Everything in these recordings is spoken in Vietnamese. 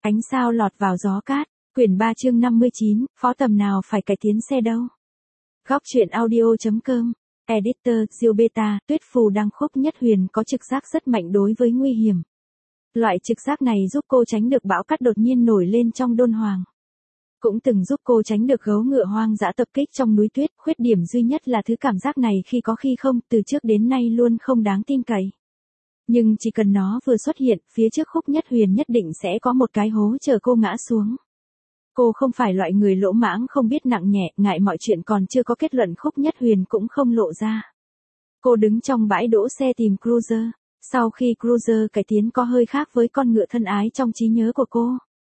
Ánh sao lọt vào gió cát, quyển 3 chương 59, phó tầm nào phải cải tiến xe đâu. Góc truyện audio.com, Editor, Diêu Beta, Tuyết Phù Đăng. Khúc Nhất Huyền có trực giác rất mạnh đối với nguy hiểm. Loại trực giác này giúp cô tránh được bão cát đột nhiên nổi lên trong Đôn Hoàng. Cũng từng giúp cô tránh được gấu ngựa hoang dã tập kích trong núi tuyết. Khuyết điểm duy nhất là thứ cảm giác này khi có khi không, từ trước đến nay luôn không đáng tin cậy. Nhưng chỉ cần nó vừa xuất hiện, phía trước Khúc Nhất Huyền nhất định sẽ có một cái hố chờ cô ngã xuống. Cô không phải loại người lỗ mãng không biết nặng nhẹ, ngại mọi chuyện còn chưa có kết luận Khúc Nhất Huyền cũng không lộ ra. Cô đứng trong bãi đỗ xe tìm Cruiser. Sau khi Cruiser cải tiến có hơi khác với con ngựa thân ái trong trí nhớ của cô.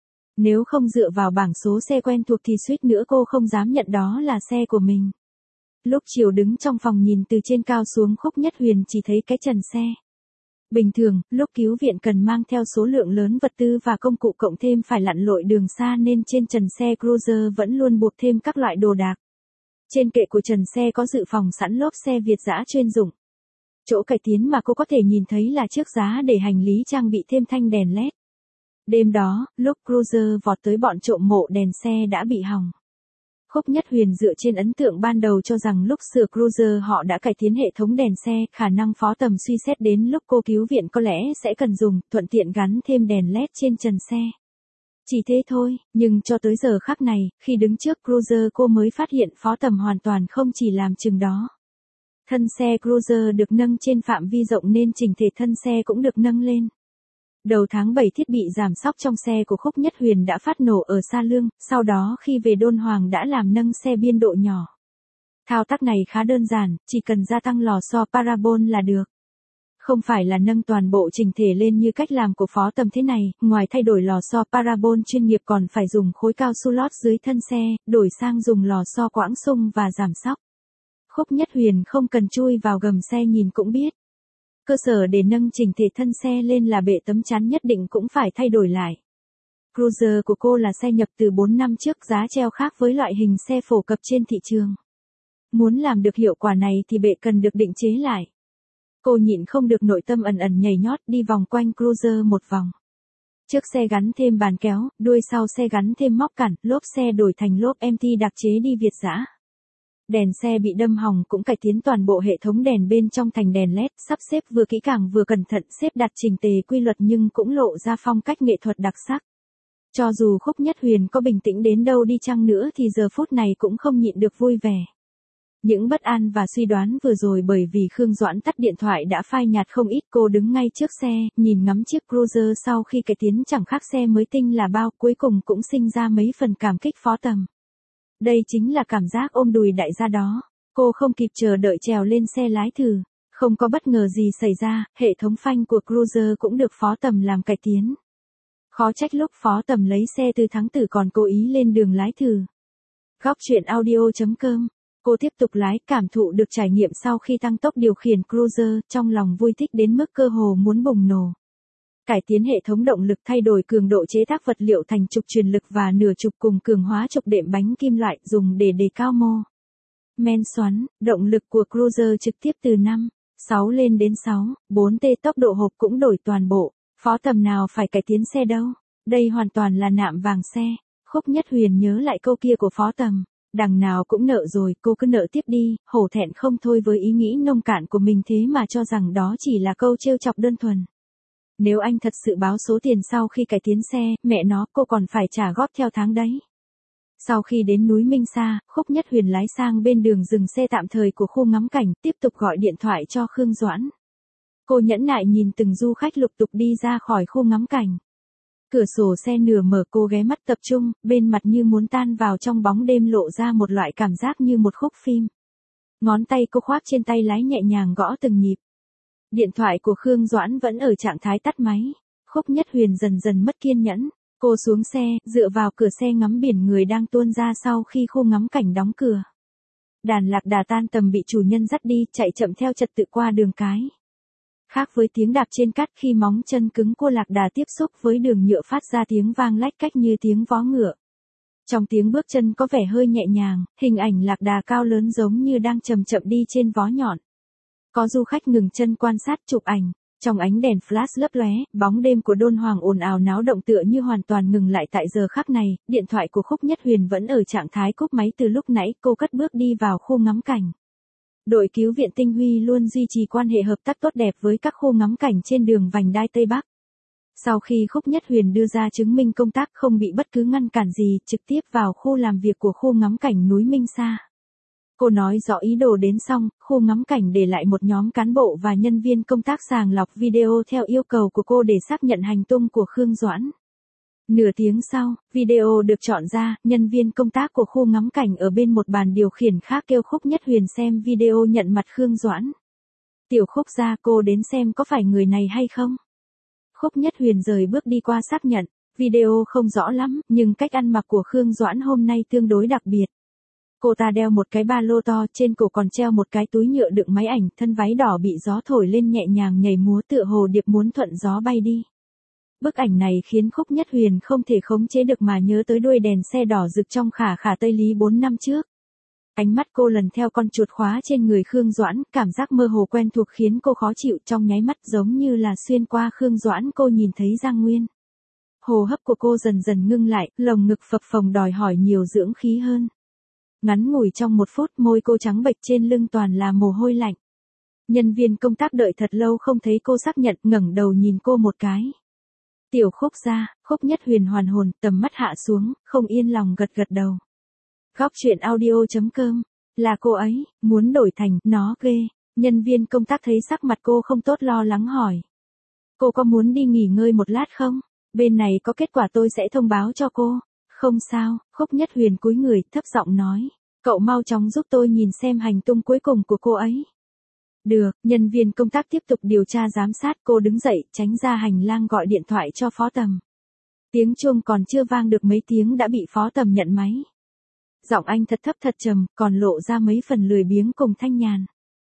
Nếu không dựa vào bảng số xe quen thuộc thì suýt nữa cô không dám nhận đó là xe của mình. Lúc chiều đứng trong phòng nhìn từ trên cao xuống, Khúc Nhất Huyền chỉ thấy cái trần xe. Bình thường, lúc cứu viện cần mang theo số lượng lớn vật tư và công cụ cộng thêm phải lặn lội đường xa nên trên trần xe Cruiser vẫn luôn buộc thêm các loại đồ đạc. Trên kệ của trần xe có dự phòng sẵn lốp xe Việt dã chuyên dụng. Chỗ cải tiến mà cô có thể nhìn thấy là chiếc giá để hành lý trang bị thêm thanh đèn LED. Đêm đó, lúc Cruiser vọt tới bọn trộm mộ đèn xe đã bị hỏng. Khúc Nhất Huyền dựa trên ấn tượng ban đầu cho rằng lúc sửa Cruiser họ đã cải tiến hệ thống đèn xe, khả năng phó tầm suy xét đến lúc cô cứu viện có lẽ sẽ cần dùng, thuận tiện gắn thêm đèn LED trên trần xe. Chỉ thế thôi, nhưng cho tới giờ khắc này, khi đứng trước Cruiser cô mới phát hiện phó tầm hoàn toàn không chỉ làm chừng đó. Thân xe Cruiser được nâng trên phạm vi rộng nên chỉnh thể thân xe cũng được nâng lên. Đầu tháng 7 thiết bị giảm xóc trong xe của Khúc Nhất Huyền đã phát nổ ở Sa Lương, sau đó khi về Đôn Hoàng đã làm nâng xe biên độ nhỏ. Thao tác này khá đơn giản, chỉ cần gia tăng lò xo parabol là được. Không phải là nâng toàn bộ chỉnh thể lên như cách làm của phó tầm thế này, ngoài thay đổi lò xo parabol chuyên nghiệp còn phải dùng khối cao su lót dưới thân xe, đổi sang dùng lò xo quãng sung và giảm xóc. Khúc Nhất Huyền không cần chui vào gầm xe nhìn cũng biết. Cơ sở để nâng chỉnh thể thân xe lên là bệ tấm chắn nhất định cũng phải thay đổi lại. Cruiser của cô là xe nhập từ 4 năm trước, giá treo khác với loại hình xe phổ cập trên thị trường. Muốn làm được hiệu quả này thì bệ cần được định chế lại. Cô nhịn không được nội tâm ẩn ẩn nhảy nhót đi vòng quanh Cruiser một vòng. Trước xe gắn thêm bàn kéo, đuôi sau xe gắn thêm móc cản, lốp xe đổi thành lốp MT đặc chế đi Việt dã. Đèn xe bị đâm hỏng cũng cải tiến toàn bộ hệ thống đèn bên trong thành đèn LED, sắp xếp vừa kỹ càng vừa cẩn thận, xếp đặt chỉnh tề quy luật nhưng cũng lộ ra phong cách nghệ thuật đặc sắc. Cho dù Khúc Nhất Huyền có bình tĩnh đến đâu đi chăng nữa thì giờ phút này cũng không nhịn được vui vẻ. Những bất an và suy đoán vừa rồi bởi vì Khương Doãn tắt điện thoại đã phai nhạt không ít. Cô đứng ngay trước xe, nhìn ngắm chiếc Cruiser sau khi cải tiến chẳng khác xe mới tinh là bao, cuối cùng cũng sinh ra mấy phần cảm kích phó tầm. Đây chính là cảm giác ôm đùi đại gia đó. Cô không kịp chờ đợi trèo lên xe lái thử. Không có bất ngờ gì xảy ra, hệ thống phanh của Cruiser cũng được phó tầm làm cải tiến. Khó trách lúc phó tầm lấy xe từ Thắng Tử còn cố ý lên đường lái thử. Góc truyện audio.com. Cô tiếp tục lái, cảm thụ được trải nghiệm sau khi tăng tốc điều khiển Cruiser, trong lòng vui thích đến mức cơ hồ muốn bùng nổ. Cải tiến hệ thống động lực, thay đổi cường độ chế tác vật liệu thành trục truyền lực và nửa trục cùng cường hóa trục đệm bánh kim loại dùng để đề cao mô men xoắn. Động lực của Cruiser trực tiếp từ 5, 6 lên đến 6, 4T. Tốc độ hộp cũng đổi toàn bộ. Phó tầm nào phải cải tiến xe đâu. Đây hoàn toàn là nạm vàng xe. Khúc Nhất Huyền nhớ lại câu kia của phó tầm. Đằng nào cũng nợ rồi, cô cứ nợ tiếp đi, hổ thẹn không thôi với ý nghĩ nông cạn của mình thế mà cho rằng đó chỉ là câu trêu chọc đơn thuần. Nếu anh thật sự báo số tiền sau khi cải tiến xe, mẹ nó, cô còn phải trả góp theo tháng đấy. Sau khi đến núi Minh Sa, Khúc Nhất Huyền lái sang bên đường dừng xe tạm thời của khu ngắm cảnh, tiếp tục gọi điện thoại cho Khương Doãn. Cô nhẫn nại nhìn từng du khách lục tục đi ra khỏi khu ngắm cảnh. Cửa sổ xe nửa mở, cô ghé mắt tập trung, bên mặt như muốn tan vào trong bóng đêm lộ ra một loại cảm giác như một khúc phim. Ngón tay cô khoác trên tay lái nhẹ nhàng gõ từng nhịp. Điện thoại của Khương Doãn vẫn ở trạng thái tắt máy. Khúc Nhất Huyền dần dần mất kiên nhẫn. Cô xuống xe, dựa vào cửa xe ngắm biển người đang tuôn ra sau khi khu ngắm cảnh đóng cửa. Đàn lạc đà tan tầm bị chủ nhân dắt đi, chạy chậm theo trật tự qua đường cái. Khác với tiếng đạp trên cát, khi móng chân cứng của lạc đà tiếp xúc với đường nhựa phát ra tiếng vang lách cách như tiếng vó ngựa. Trong tiếng bước chân có vẻ hơi nhẹ nhàng, hình ảnh lạc đà cao lớn giống như đang chậm chậm đi trên vó nhọn. Có du khách ngừng chân quan sát chụp ảnh. Trong ánh đèn flash lấp lóe, bóng đêm của đôn hoàng ồn ào náo động tựa như hoàn toàn ngừng lại tại giờ khắc này, điện thoại của Khúc Nhất Huyền vẫn ở trạng thái cúp máy từ lúc nãy, cô cất bước đi vào khu ngắm cảnh. Đội cứu viện Tinh Huy luôn duy trì quan hệ hợp tác tốt đẹp với các khu ngắm cảnh trên đường vành đai Tây Bắc. Sau khi Khúc Nhất Huyền đưa ra chứng minh công tác không bị bất cứ ngăn cản gì, trực tiếp vào khu làm việc của khu ngắm cảnh núi Minh Sa. Cô nói rõ ý đồ đến xong, khu ngắm cảnh để lại một nhóm cán bộ và nhân viên công tác sàng lọc video theo yêu cầu của cô để xác nhận hành tung của Khương Doãn. Nửa tiếng sau, video được chọn ra, nhân viên công tác của khu ngắm cảnh ở bên một bàn điều khiển khác kêu Khúc Nhất Huyền xem video nhận mặt Khương Doãn. Tiểu Khúc gia, cô đến xem có phải người này hay không? Khúc Nhất Huyền rời bước đi qua xác nhận, video không rõ lắm, nhưng cách ăn mặc của Khương Doãn hôm nay tương đối đặc biệt. Cô ta đeo một cái ba lô to, trên cổ còn treo một cái túi nhựa đựng máy ảnh, thân váy đỏ bị gió thổi lên nhẹ nhàng nhảy múa tựa hồ điệp muốn thuận gió bay đi. Bức ảnh này khiến Khúc Nhất Huyền không thể khống chế được mà nhớ tới đuôi đèn xe đỏ rực trong Khả Khả Tây Lý 4 năm trước. Ánh mắt cô lần theo con chuột khóa trên người Khương Doãn, cảm giác mơ hồ quen thuộc khiến cô khó chịu, trong nháy mắt giống như là xuyên qua Khương Doãn cô nhìn thấy Giang Nguyên. Hô hấp của cô dần dần ngưng lại, lồng ngực phập phồng đòi hỏi nhiều dưỡng khí hơn. Ngắn ngủi trong 1 phút, môi cô trắng bệch, trên lưng toàn là mồ hôi lạnh. Nhân viên công tác đợi thật lâu không thấy cô xác nhận, ngẩng đầu nhìn cô một cái. Tiểu Khúc gia, Khúc Nhất Huyền hoàn hồn, tầm mắt hạ xuống, không yên lòng gật gật đầu. Góc truyện audio.com, là cô ấy, muốn đổi thành, nó ghê. Nhân viên công tác thấy sắc mặt cô không tốt lo lắng hỏi. Cô có muốn đi nghỉ ngơi một lát không? Bên này có kết quả tôi sẽ thông báo cho cô. Không sao, Khúc Nhất Huyền cúi người, thấp giọng nói. Cậu mau chóng giúp tôi nhìn xem hành tung cuối cùng của cô ấy. Được, nhân viên công tác tiếp tục điều tra giám sát, cô đứng dậy, tránh ra hành lang gọi điện thoại cho Phó Tầm. Tiếng chuông còn chưa vang được mấy tiếng đã bị Phó Tầm nhận máy. Giọng anh thật thấp thật trầm, còn lộ ra mấy phần lười biếng cùng thanh nhàn.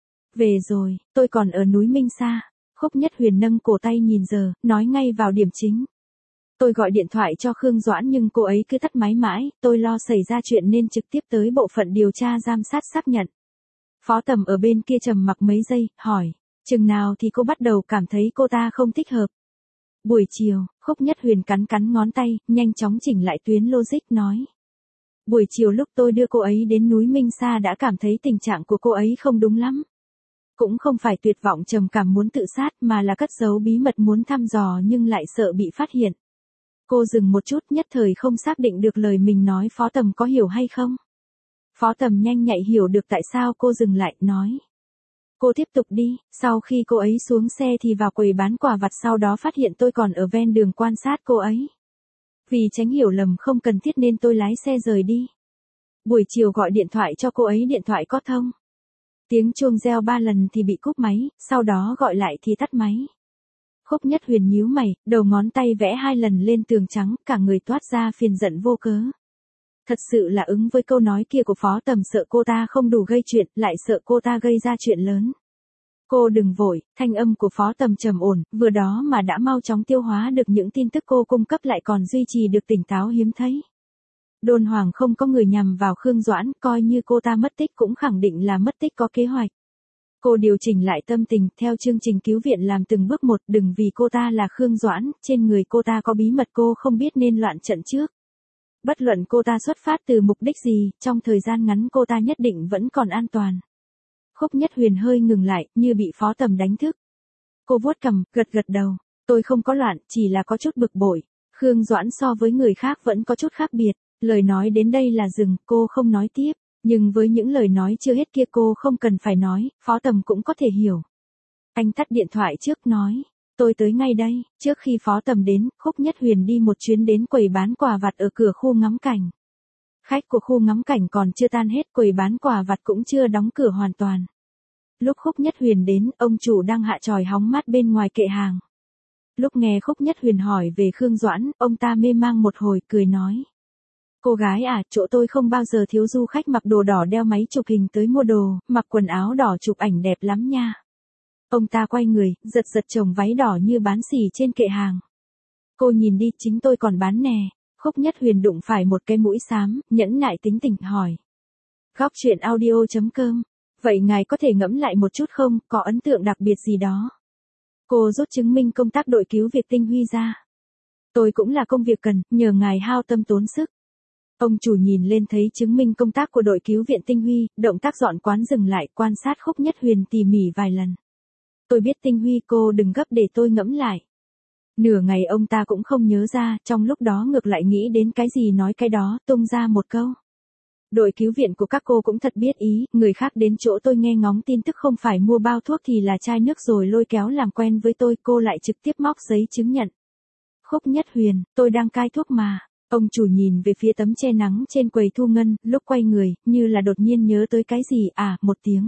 Về rồi, tôi còn ở núi Minh Sa. Khúc Nhất Huyền nâng cổ tay nhìn giờ, nói ngay vào điểm chính. Tôi gọi điện thoại cho Khương Doãn nhưng cô ấy cứ tắt máy mãi, tôi lo xảy ra chuyện nên trực tiếp tới bộ phận điều tra giám sát xác nhận. Phó Tầm ở bên kia trầm mặc mấy giây, hỏi, chừng nào thì cô bắt đầu cảm thấy cô ta không thích hợp? Buổi chiều, Khúc Nhất Huyền cắn cắn ngón tay, nhanh chóng chỉnh lại tuyến logic nói. Buổi chiều lúc tôi đưa cô ấy đến núi Minh Sa đã cảm thấy tình trạng của cô ấy không đúng lắm. Cũng không phải tuyệt vọng trầm cảm muốn tự sát mà là cất giấu bí mật muốn thăm dò nhưng lại sợ bị phát hiện. Cô dừng một chút, nhất thời không xác định được lời mình nói. Phó Tầm có hiểu hay không? Phó Tầm nhanh nhạy hiểu được tại sao cô dừng lại, nói. Cô tiếp tục đi, sau khi cô ấy xuống xe thì vào quầy bán quà vặt, sau đó phát hiện tôi còn ở ven đường quan sát cô ấy. Vì tránh hiểu lầm không cần thiết nên tôi lái xe rời đi. Buổi chiều gọi điện thoại cho cô ấy, điện thoại có thông. Tiếng chuông reo 3 lần thì bị cúp máy, sau đó gọi lại thì tắt máy. Khúc Nhất Huyền nhíu mày, đầu ngón tay vẽ 2 lần lên tường trắng, cả người toát ra phiền giận vô cớ. Thật sự là ứng với câu nói kia của Phó Tầm, sợ cô ta không đủ gây chuyện, lại sợ cô ta gây ra chuyện lớn. Cô đừng vội, thanh âm của Phó Tầm trầm ổn, vừa đó mà đã mau chóng tiêu hóa được những tin tức cô cung cấp lại còn duy trì được tỉnh táo hiếm thấy. Đôn Hoàng không có người nhằm vào Khương Doãn, coi như cô ta mất tích cũng khẳng định là mất tích có kế hoạch. Cô điều chỉnh lại tâm tình, theo chương trình cứu viện làm từng bước một, đừng vì cô ta là Khương Doãn, trên người cô ta có bí mật cô không biết nên loạn trận trước. Bất luận cô ta xuất phát từ mục đích gì, trong thời gian ngắn cô ta nhất định vẫn còn an toàn. Khúc Nhất Huyền hơi ngừng lại, như bị Phó Tầm đánh thức. Cô vuốt cằm, gật gật đầu. Tôi không có loạn, chỉ là có chút bực bội. Khương Doãn so với người khác vẫn có chút khác biệt. Lời nói đến đây là dừng, cô không nói tiếp. Nhưng với những lời nói chưa hết kia cô không cần phải nói, Phó Tầm cũng có thể hiểu. Anh tắt điện thoại trước, nói. Tôi tới ngay đây. Trước khi Phó Tầm đến, Khúc Nhất Huyền đi một chuyến đến quầy bán quà vặt ở cửa khu ngắm cảnh. Khách của khu ngắm cảnh còn chưa tan hết, quầy bán quà vặt cũng chưa đóng cửa hoàn toàn. Lúc Khúc Nhất Huyền đến, ông chủ đang hạ chòi hóng mát bên ngoài kệ hàng. Lúc nghe Khúc Nhất Huyền hỏi về Khương Doãn, ông ta mê mang một hồi, cười nói. Cô gái à, chỗ tôi không bao giờ thiếu du khách mặc đồ đỏ đeo máy chụp hình tới mua đồ, mặc quần áo đỏ chụp ảnh đẹp lắm nha. Ông ta quay người, giật giật chồng váy đỏ như bán xỉ trên kệ hàng. Cô nhìn đi, chính tôi còn bán nè. Khúc Nhất Huyền đụng phải một cái mũi xám, nhẫn nại tính tình hỏi. Góc truyện audio.com, vậy ngài có thể ngẫm lại một chút không, có ấn tượng đặc biệt gì đó? Cô rút chứng minh công tác đội cứu việc Tinh Huy ra. Tôi cũng là công việc cần, nhờ ngài hao tâm tốn sức. Ông chủ nhìn lên thấy chứng minh công tác của đội cứu viện Tinh Huy, động tác dọn quán dừng lại quan sát Khúc Nhất Huyền tỉ mỉ vài lần. Tôi biết Tinh Huy, cô đừng gấp để tôi ngẫm lại. Nửa ngày ông ta cũng không nhớ ra, trong lúc đó ngược lại nghĩ đến cái gì nói cái đó, tung ra một câu. Đội cứu viện của các cô cũng thật biết ý, người khác đến chỗ tôi nghe ngóng tin tức không phải mua bao thuốc thì là chai nước rồi lôi kéo làm quen với tôi, cô lại trực tiếp móc giấy chứng nhận. Khúc Nhất Huyền, tôi đang cai thuốc mà. Ông chủ nhìn về phía tấm che nắng trên quầy thu ngân, lúc quay người, như là đột nhiên nhớ tới cái gì, một tiếng.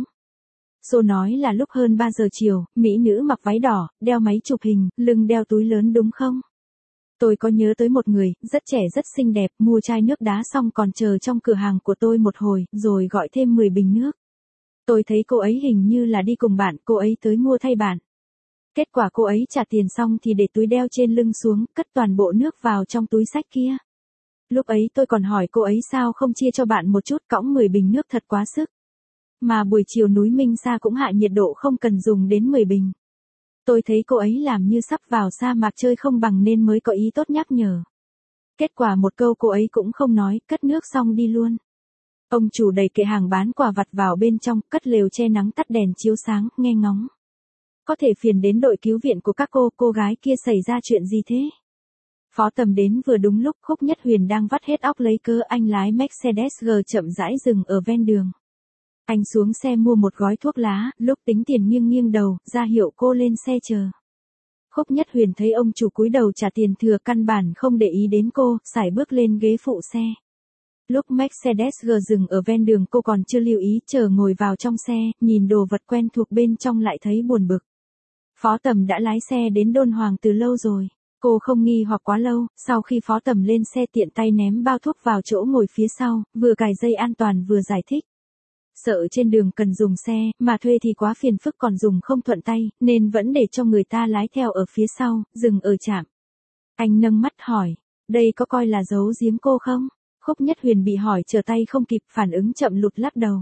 Xô nói là lúc hơn 3 giờ chiều, mỹ nữ mặc váy đỏ, đeo máy chụp hình, lưng đeo túi lớn đúng không? Tôi có nhớ tới một người, rất trẻ rất xinh đẹp, mua chai nước đá xong còn chờ trong cửa hàng của tôi một hồi, rồi gọi thêm 10 bình nước. Tôi thấy cô ấy hình như là đi cùng bạn, cô ấy tới mua thay bạn. Kết quả cô ấy trả tiền xong thì để túi đeo trên lưng xuống, cất toàn bộ nước vào trong túi xách kia. Lúc ấy tôi còn hỏi cô ấy sao không chia cho bạn một chút, cõng 10 bình nước thật quá sức. Mà buổi chiều núi Minh Sa cũng hạ nhiệt độ không cần dùng đến 10 bình. Tôi thấy cô ấy làm như sắp vào sa mạc chơi không bằng nên mới có ý tốt nhắc nhở. Kết quả một câu cô ấy cũng không nói, cất nước xong đi luôn. Ông chủ đẩy kệ hàng bán quà vặt vào bên trong, cất lều che nắng tắt đèn chiếu sáng, nghe ngóng. Có thể phiền đến đội cứu viện của các cô gái kia xảy ra chuyện gì thế? Phó Tầm đến vừa đúng lúc, Khúc Nhất Huyền đang vắt hết óc lấy cớ anh lái Mercedes-G chậm rãi dừng ở ven đường. Anh xuống xe mua một gói thuốc lá, lúc tính tiền nghiêng nghiêng đầu, ra hiệu cô lên xe chờ. Khúc Nhất Huyền thấy ông chủ cúi đầu trả tiền thừa căn bản không để ý đến cô, sải bước lên ghế phụ xe. Lúc Mercedes-G dừng ở ven đường cô còn chưa lưu ý, chờ ngồi vào trong xe, nhìn đồ vật quen thuộc bên trong lại thấy buồn bực. Phó Tầm đã lái xe đến Đôn Hoàng từ lâu rồi. Cô không nghi hoặc quá lâu, sau khi Phó Tầm lên xe tiện tay ném bao thuốc vào chỗ ngồi phía sau, vừa cài dây an toàn vừa giải thích. Sợ trên đường cần dùng xe, mà thuê thì quá phiền phức còn dùng không thuận tay, nên vẫn để cho người ta lái theo ở phía sau, dừng ở trạm. Anh nâng mắt hỏi, đây có coi là giấu giếm cô không? Khúc Nhất Huyền bị hỏi trở tay không kịp, phản ứng chậm lụt lắc đầu.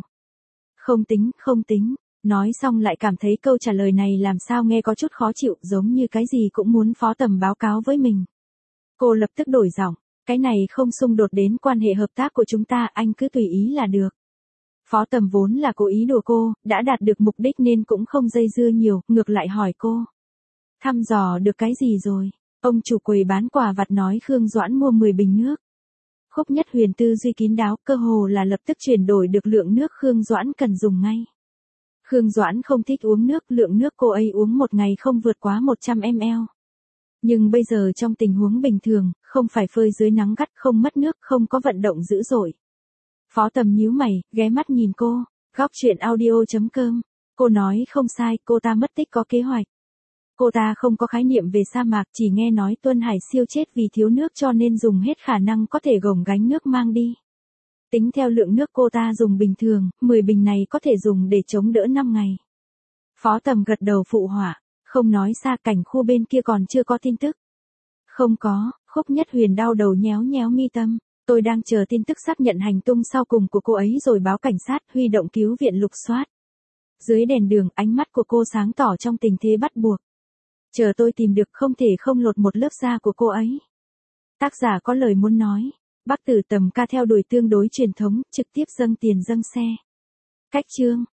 Không tính. Nói xong lại cảm thấy câu trả lời này làm sao nghe có chút khó chịu, giống như cái gì cũng muốn Phó Tầm báo cáo với mình. Cô lập tức đổi giọng, cái này không xung đột đến quan hệ hợp tác của chúng ta, anh cứ tùy ý là được. Phó Tầm vốn là cố ý đùa cô, đã đạt được mục đích nên cũng không dây dưa nhiều, ngược lại hỏi cô. Thăm dò được cái gì rồi? Ông chủ quầy bán quà vặt nói Khương Doãn mua 10 bình nước. Khúc Nhất Huyền tư duy kín đáo, cơ hồ là lập tức chuyển đổi được lượng nước Khương Doãn cần dùng ngay. Khương Doãn không thích uống nước, lượng nước cô ấy uống một ngày không vượt quá 100 ml. Nhưng bây giờ trong tình huống bình thường, không phải phơi dưới nắng gắt, không mất nước, không có vận động dữ dội. Phó Tầm nhíu mày, ghé mắt nhìn cô. Góc chuyện audio.com. Cô nói không sai, cô ta mất tích có kế hoạch. Cô ta không có khái niệm về sa mạc, chỉ nghe nói Tuân Hải Siêu chết vì thiếu nước cho nên dùng hết khả năng có thể gồng gánh nước mang đi. Tính theo lượng nước cô ta dùng bình thường, 10 bình này có thể dùng để chống đỡ 5 ngày. Phó Tầm gật đầu phụ họa, không nói xa, cảnh khu bên kia còn chưa có tin tức. Không có, Khúc Nhất Huyền đau đầu nhéo nhéo mi tâm. Tôi đang chờ tin tức xác nhận hành tung sau cùng của cô ấy rồi báo cảnh sát, huy động cứu viện lục soát. Dưới đèn đường, ánh mắt của cô sáng tỏ trong tình thế bắt buộc. Chờ tôi tìm được, không thể không lột một lớp da của cô ấy. Tác giả có lời muốn nói. Bắc Tử Tầm Ca theo đuổi tương đối truyền thống, trực tiếp dâng tiền dâng xe. Cách chương